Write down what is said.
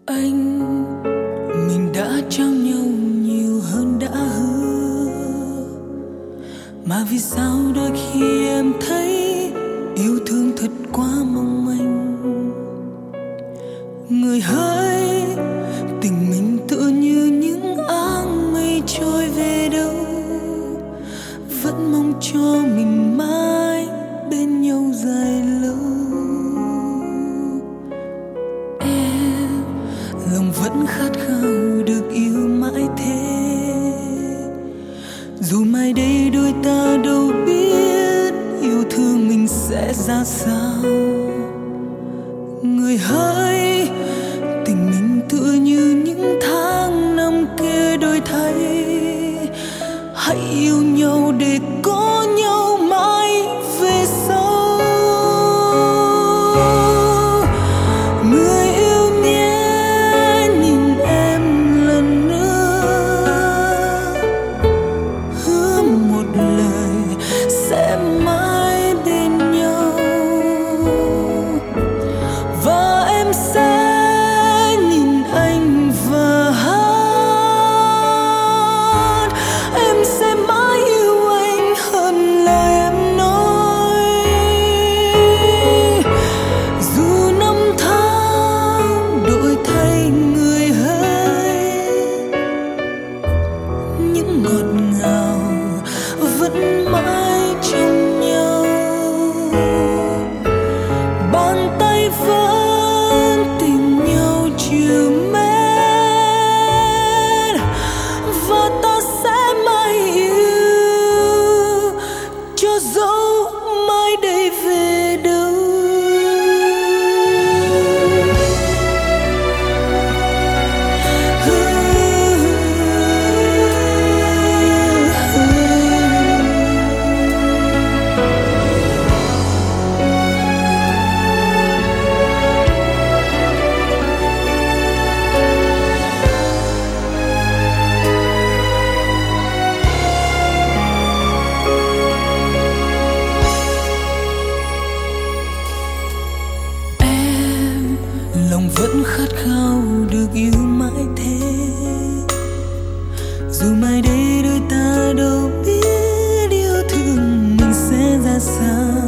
Anh, mình đã trao nhau nhiều hơn đã hứa, mà vì sao đôi khi em thấy yêu thương thật quá mong manh. Người hỡi, tình mình tựa như những áng mây trôi về đâu, vẫn mong cho mình mãi bên nhau dài lâu. Em, lòng vẫn khát khao được yêu mãi thế, dù mai đây đôi ta đâu biết yêu thương mình sẽ ra sao. Người hỡi, tình mình tựa như những tháng năm kia đổi thay, hãy yêu nhau để có nhau mãi về sau. Người yêu nhé, nhìn em lần nữa, hứa một lời sẽ mãi bên nhau, và em sẽ nhìn anh và hát. Em sẽ mãi yêu anh hơn lời em nói, dù năm tháng đổi thay người hỡi, những ngọt ngào vẫn mãi trong nhau. Bàn tay vẫn tìm nhau chiều mến, và ta sẽ mãi yêu cho dẫu mai đây về đâu. Em, lòng vẫn khát khao được yêu mãi thế, dù mai đây đôi ta đâu biết yêu thương mình sẽ ra sao.